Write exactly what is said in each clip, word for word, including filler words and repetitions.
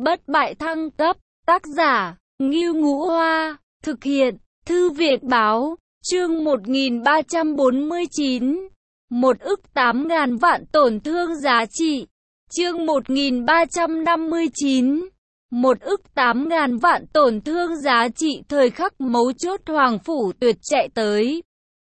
bất bại thăng cấp, tác giả, Ngưu Ngũ Hoa, thực hiện, Thư viện Báo, chương một nghìn ba trăm bốn mươi chín, một ức tám ngàn vạn tổn thương giá trị, chương một nghìn ba trăm năm mươi chín, một ức tám ngàn vạn tổn thương giá trị. Thời khắc mấu chốt Hoàng Phủ Tuyệt chạy tới.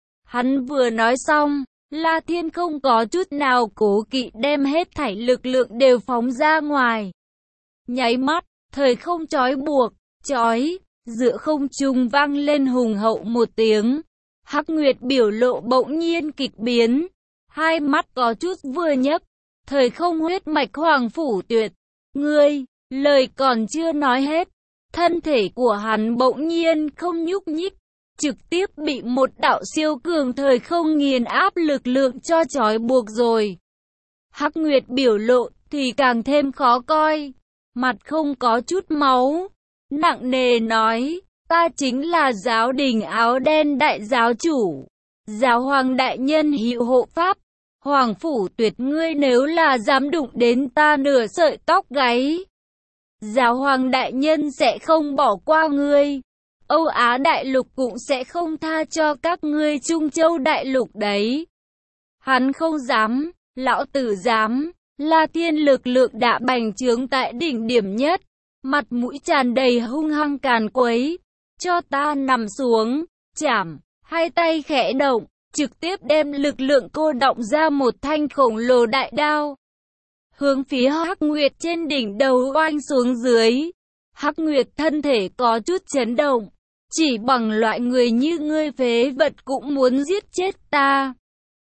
Hắn vừa nói xong, La Thiên không có chút nào cố kỵ đem hết thảy lực lượng đều phóng ra ngoài. Nháy mắt, thời không trói buộc, trói, giữa không trung vang lên hùng hậu một tiếng. Hắc Nguyệt biểu lộ bỗng nhiên kịch biến, hai mắt có chút vừa nhấc. Thời không huyết mạch Hoàng Phủ Tuyệt, ngươi, lời còn chưa nói hết, thân thể của hắn bỗng nhiên không nhúc nhích, trực tiếp bị một đạo siêu cường thời không nghiền áp lực lượng cho trói buộc rồi. Hắc Nguyệt biểu lộ thì càng thêm khó coi, mặt không có chút máu, nặng nề nói, ta chính là giáo đình áo đen đại giáo chủ, giáo hoàng đại nhân hiệu hộ pháp. Hoàng Phủ Tuyệt, ngươi nếu là dám đụng đến ta nửa sợi tóc gáy, giáo hoàng đại nhân sẽ không bỏ qua ngươi. Âu Á đại lục cũng sẽ không tha cho các ngươi Trung Châu đại lục đấy. Hắn không dám, lão tử dám. La Thiên lực lượng đã bành trướng tại đỉnh điểm nhất, mặt mũi tràn đầy hung hăng càn quấy. Cho ta nằm xuống, chảm, hai tay khẽ động, trực tiếp đem lực lượng cô động ra một thanh khổng lồ đại đao, hướng phía Hắc Nguyệt trên đỉnh đầu oanh xuống dưới. Hắc Nguyệt thân thể có chút chấn động, chỉ bằng loại người như ngươi phế vật cũng muốn giết chết ta.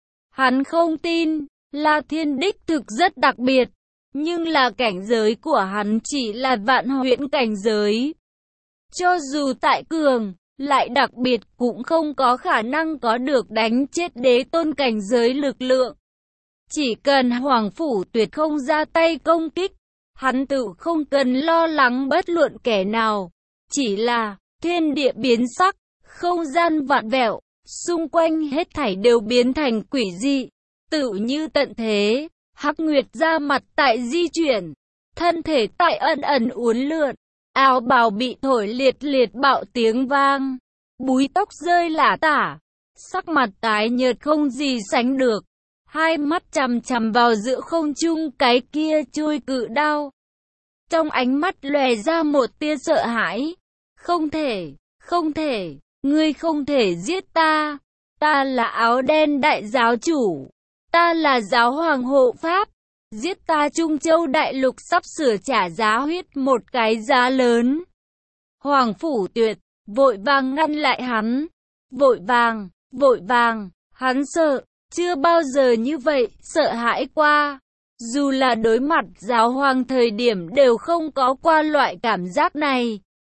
Hắn không tin, La Thiên đích thực rất đặc biệt, nhưng là cảnh giới của hắn chỉ là vạn huyễn cảnh giới. Cho dù tại cường, lại đặc biệt cũng không có khả năng có được đánh chết đế tôn cảnh giới lực lượng. Chỉ cần Hoàng Phủ Tuyệt không ra tay công kích, hắn tự không cần lo lắng bất luận kẻ nào. Chỉ là thiên địa biến sắc, không gian vạn vẹo, xung quanh hết thảy đều biến thành quỷ dị, tự như tận thế. Hắc Nguyệt ra mặt tại di chuyển, thân thể tại ẩn ẩn uốn lượn, áo bào bị thổi liệt liệt bạo tiếng vang, búi tóc rơi lả tả, sắc mặt tái nhợt không gì sánh được, hai mắt chằm chằm vào giữa không trung cái kia trôi cự đao. Trong ánh mắt lóe ra một tia sợ hãi. Không thể, không thể, ngươi không thể giết ta. Ta là áo đen đại giáo chủ, ta là giáo hoàng hộ pháp. Giết ta, Trung Châu đại lục sắp sửa trả giá huyết một cái giá lớn. Hoàng Phủ Tuyệt vội vàng ngăn lại hắn, vội vàng, vội vàng, hắn sợ, chưa bao giờ như vậy, sợ hãi qua. Dù là đối mặt giáo hoàng thời điểm đều không có qua loại cảm giác này.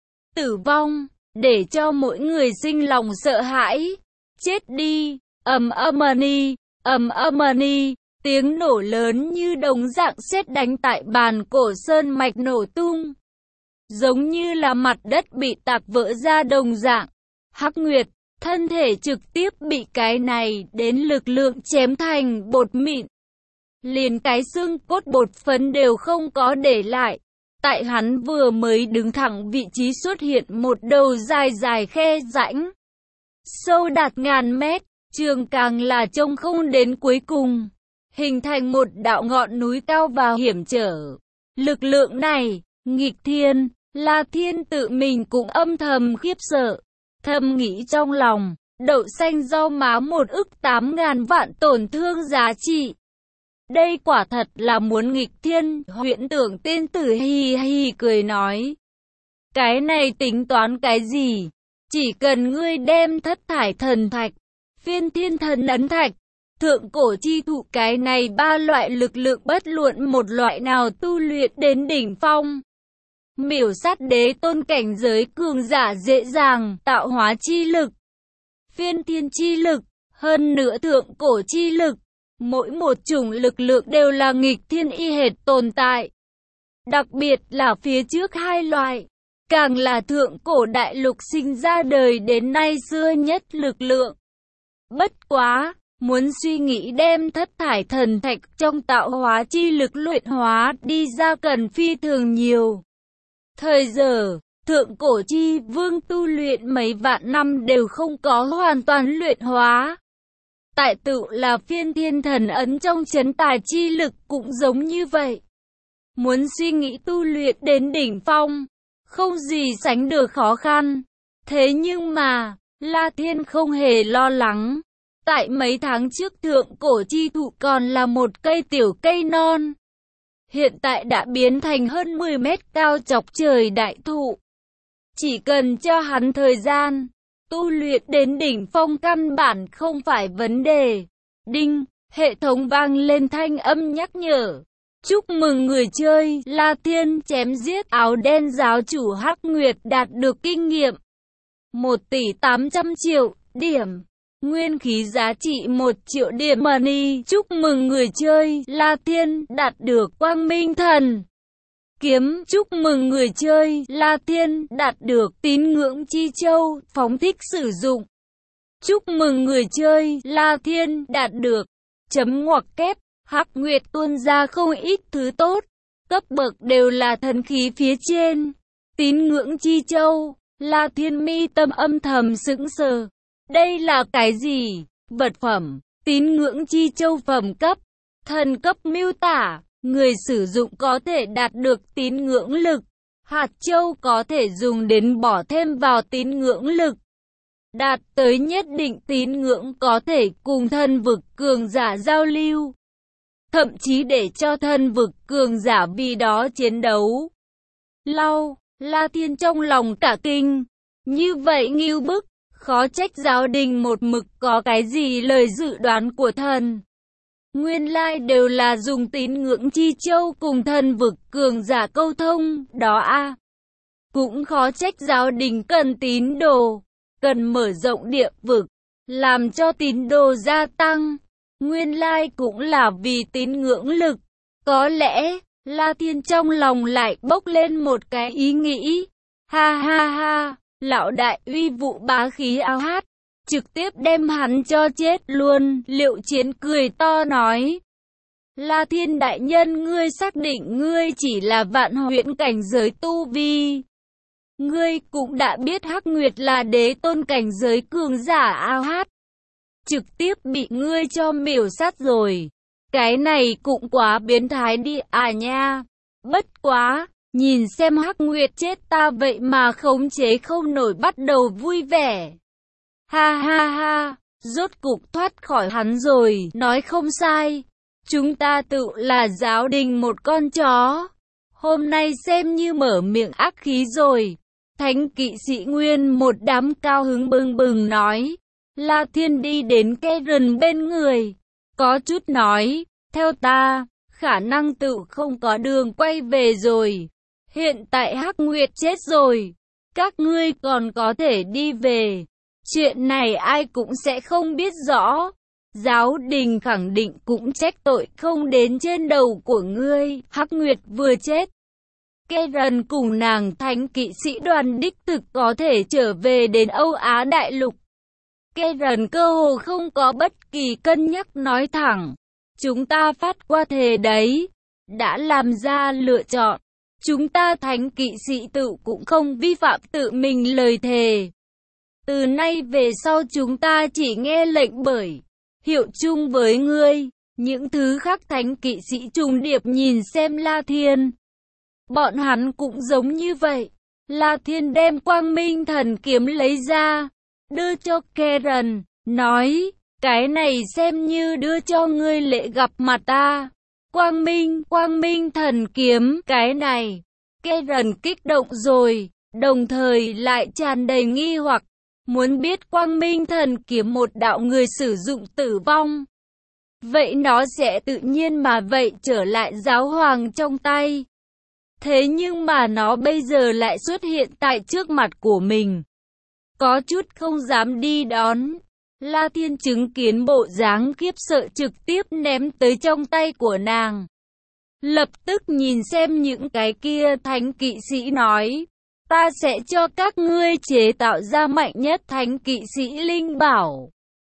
Tử vong, để cho mỗi người sinh lòng sợ hãi. Chết đi, ầm ầm ni, ầm ầm ni, tiếng nổ lớn như đồng dạng sét đánh tại bàn cổ sơn mạch nổ tung. Giống như là mặt đất bị tạc vỡ ra đồng dạng. Hắc Nguyệt, thân thể trực tiếp bị cái này đến lực lượng chém thành bột mịn. Liền cái xương cốt bột phấn đều không có để lại. Tại hắn vừa mới đứng thẳng vị trí xuất hiện một đầu dài dài khe rãnh, sâu đạt ngàn mét, trường càng là trông không đến cuối cùng, hình thành một đạo ngọn núi cao và hiểm trở. Lực lượng này, nghịch thiên, La Thiên tự mình cũng âm thầm khiếp sợ, thầm nghĩ trong lòng, đậu xanh rau má một ức tám ngàn vạn tổn thương giá trị. Đây quả thật là muốn nghịch thiên. Huyễn Tưởng tiên tử hì hì cười nói, cái này tính toán cái gì? Chỉ cần ngươi đem thất thải thần thạch, phiên thiên thần ấn thạch, thượng cổ chi thụ, cái này ba loại lực lượng bất luận một loại nào tu luyện đến đỉnh phong, miểu sát đế tôn cảnh giới cường giả dễ dàng. Tạo hóa chi lực, phiên thiên chi lực, hơn nữa thượng cổ chi lực, mỗi một chủng lực lượng đều là nghịch thiên y hệt tồn tại. Đặc biệt là phía trước hai loại, càng là thượng cổ đại lục sinh ra đời đến nay xưa nhất lực lượng. Bất quá, muốn suy nghĩ đem thất thải thần thạch trong tạo hóa chi lực luyện hóa đi ra cần phi thường nhiều. Thời giờ, thượng cổ chi vương tu luyện mấy vạn năm đều không có hoàn toàn luyện hóa. Tại tựu là phiên thiên thần ấn trong chấn tài chi lực cũng giống như vậy. Muốn suy nghĩ tu luyện đến đỉnh phong, không gì sánh được khó khăn. Thế nhưng mà, La Thiên không hề lo lắng. Tại mấy tháng trước thượng cổ chi thụ còn là một cây tiểu cây non. Hiện tại đã biến thành hơn mười mét cao chọc trời đại thụ. Chỉ cần cho hắn thời gian, tu luyện đến đỉnh phong căn bản không phải vấn đề. Đinh, hệ thống vang lên thanh âm nhắc nhở. Chúc mừng người chơi La Thiên chém giết áo đen giáo chủ Hắc Nguyệt đạt được kinh nghiệm một tỷ tám trăm triệu điểm. Nguyên khí giá trị một triệu điểm money. Chúc mừng người chơi La Thiên đạt được Quang Minh Thần Kiếm. Chúc mừng người chơi La Thiên đạt được Tín Ngưỡng Chi Châu, phóng thích sử dụng. Chúc mừng người chơi La Thiên đạt được chấm ngoặc kép. Hắc Nguyệt tuôn ra không ít thứ tốt, cấp bậc đều là thần khí phía trên. Tín Ngưỡng Chi Châu. La Thiên mi tâm âm thầm sững sờ. Đây là cái gì? Vật phẩm, Tín Ngưỡng Chi Châu phẩm cấp, thần cấp miêu tả, người sử dụng có thể đạt được tín ngưỡng lực. Hạt châu có thể dùng đến bỏ thêm vào tín ngưỡng lực. Đạt tới nhất định tín ngưỡng có thể cùng thân vực cường giả giao lưu. Thậm chí để cho thân vực cường giả vì đó chiến đấu. Lau, La Thiên trong lòng cả kinh. Như vậy ngưu bức. Khó trách giáo đình một mực có cái gì lời dự đoán của thần. Nguyên lai đều là dùng tín ngưỡng chi châu cùng thần vực cường giả câu thông, đó a à. Cũng khó trách giáo đình cần tín đồ, cần mở rộng địa vực, làm cho tín đồ gia tăng. Nguyên lai cũng là vì tín ngưỡng lực. Có lẽ, La Thiên trong lòng lại bốc lên một cái ý nghĩ. Ha ha ha. Lão đại uy vụ bá khí ao hát, trực tiếp đem hắn cho chết luôn. Liệu Chiến cười to nói, La Thiên đại nhân, ngươi xác định ngươi chỉ là vạn huyễn cảnh giới tu vi. Ngươi cũng đã biết Hắc Nguyệt là đế tôn cảnh giới cường giả ao hát, trực tiếp bị ngươi cho miểu sát rồi. Cái này cũng quá biến thái đi à nha. Bất quá, nhìn xem Hắc Nguyệt chết ta vậy mà khống chế không nổi, bắt đầu vui vẻ. Ha ha ha, rốt cục thoát khỏi hắn rồi, nói không sai. Chúng ta tự là giáo đình một con chó. Hôm nay xem như mở miệng ác khí rồi. Thánh kỵ sĩ Nguyên một đám cao hứng bừng bừng nói. La Thiên đi đến Karen bên người, có chút nói, theo ta, khả năng tự không có đường quay về rồi. Hiện tại Hắc Nguyệt chết rồi, các ngươi còn có thể đi về. Chuyện này ai cũng sẽ không biết rõ. Giáo đình khẳng định cũng trách tội không đến trên đầu của ngươi. Hắc Nguyệt vừa chết, Karen cùng nàng thánh kỵ sĩ đoàn đích thực có thể trở về đến Âu Á Đại Lục. Karen cơ hồ không có bất kỳ cân nhắc nói thẳng. Chúng ta phát qua thề đấy, đã làm ra lựa chọn. Chúng ta thánh kỵ sĩ tự cũng không vi phạm tự mình lời thề. Từ nay về sau chúng ta chỉ nghe lệnh bởi hiệu chung với ngươi. Những thứ khác thánh kỵ sĩ trùng điệp nhìn xem La Thiên. Bọn hắn cũng giống như vậy. La Thiên đem Quang Minh Thần Kiếm lấy ra, đưa cho Karen, nói, cái này xem như đưa cho ngươi lễ gặp mặt ta. Quang Minh, Quang Minh Thần Kiếm, cái này. Karen kích động rồi, đồng thời lại tràn đầy nghi hoặc, muốn biết Quang Minh Thần Kiếm một đạo người sử dụng tử vong. Vậy nó sẽ tự nhiên mà vậy trở lại giáo hoàng trong tay. Thế nhưng mà nó bây giờ lại xuất hiện tại trước mặt của mình. Có chút không dám đi đón. La Thiên chứng kiến bộ dáng khiếp sợ trực tiếp ném tới trong tay của nàng. Lập tức nhìn xem những cái kia thánh kỵ sĩ nói, ta sẽ cho các ngươi chế tạo ra mạnh nhất thánh kỵ sĩ linh bảo.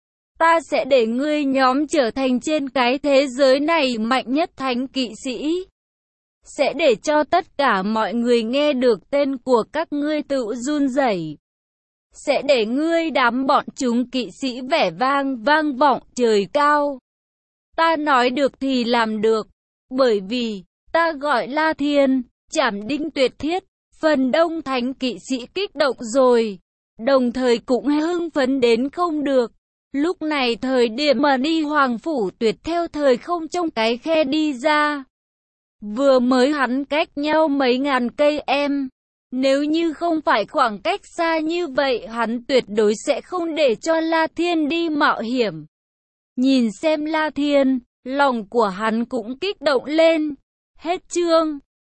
Ta sẽ để ngươi nhóm trở thành trên cái thế giới này mạnh nhất thánh kỵ sĩ. sẽ để cho tất cả mọi người nghe được tên của các ngươi tự run rẩy. Sẽ để ngươi đám bọn chúng kỵ sĩ vẻ vang vang vọng trời cao. Ta nói được thì làm được, bởi vì ta gọi La Thiên, Trảm Đinh tuyệt thiết. Phần đông thánh kỵ sĩ kích động rồi, đồng thời cũng hưng phấn đến không được. Lúc này thời điểm mà đi Hoàng Phủ Tuyệt theo thời không trong cái khe đi ra. Vừa mới hắn cách nhau mấy ngàn cây em. Nếu như không phải khoảng cách xa như vậy, hắn tuyệt đối sẽ không để cho La Thiên đi mạo hiểm. Nhìn xem La Thiên, lòng của hắn cũng kích động lên. Hết chương.